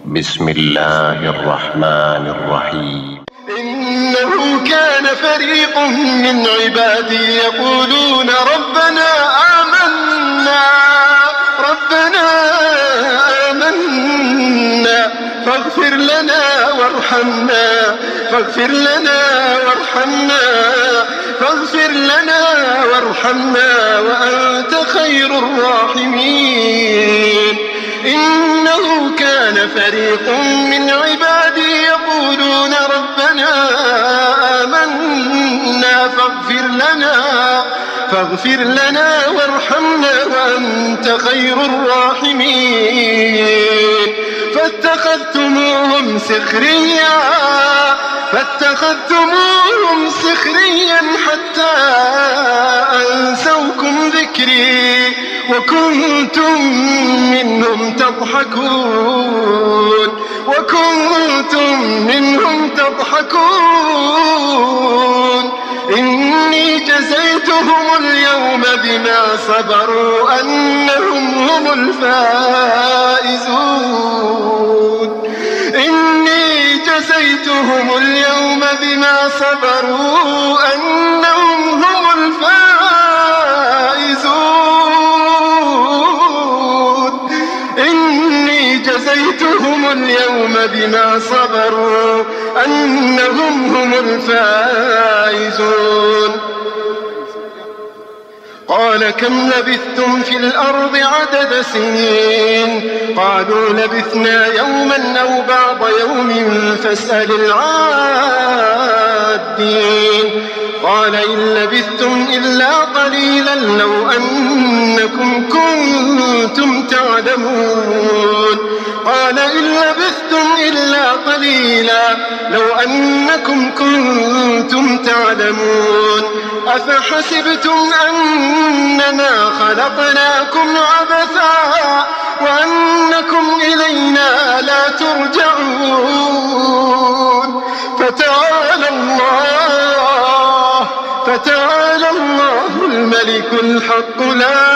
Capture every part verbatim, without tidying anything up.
بسم الله الرحمن الرحيم. إنه كان فريق من عبادي يقولون ربنا آمنا ربنا آمنا فاغفر لنا وارحمنا فاغفر لنا وارحمنا فاغفر لنا وارحمنا وأنت خير الراحمين. إنه كان فريق من عبادي يقولون ربنا آمنا فاغفر لنا فاغفر لنا وارحمنا وأنت خير الراحمين. فاتخذتموهم سخريا فاتخذتموهم سخريا حتى أنسوكم ذكري وكنتم منهم تضحكون وكنتم منهم تضحكون. إني جزيتهم اليوم بما صبروا أنهم هم الفائزون إني جزيتهم اليوم بما صبروا أنهم هم الفائزون إني جزيتهم اليوم بما صبروا أنهم هم الفائزون. قال كم لبثتم في الأرض عدد سنين قالوا لبثنا يوما أو بعض يوم فاسأل العادين. قال إن لبثتم إلا قليلا لو أنكم كنتم تعلمون. قال إن لبثتم إلا قليلا لو أنكم كنتم تعلمون. أفحسبتم أنما خلقناكم عبثا وأنكم إلينا لا ترجعون. فتعالى الله فتعالى الله الملك الحق لا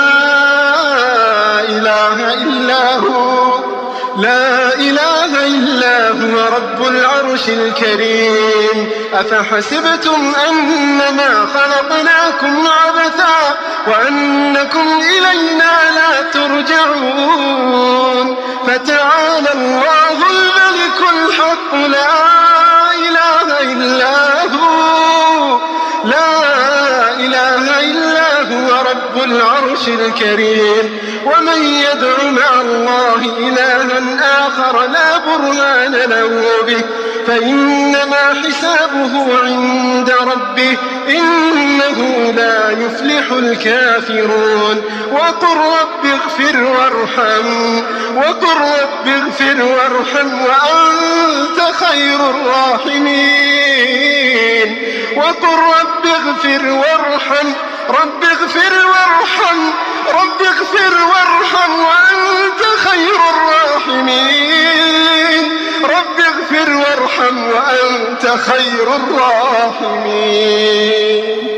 إله إلا هو لا إله إلا هو رب العرش الكريم. أفحسبتم أنما خلقناكم عبثا وأنكم إلينا لا ترجعون. فتعالى الله الملك الحق لا إله إلا هو لا إله إلا هو رب العرش الكريم. ومن يدع مع الله إلها آخر لا برهان له به فإنما حسابه عند ربه إنه لا يفلح الكافرون. وقل رب اغفر وارحم وقل رب اغفر وارحم وأنت خير الراحمين. وقل رب اغفر وارحم رب اغفر وارحم رب اغفر وارحم وأنت خير الراحمين. رب اغفر وارحم وأنت خير الراحمين.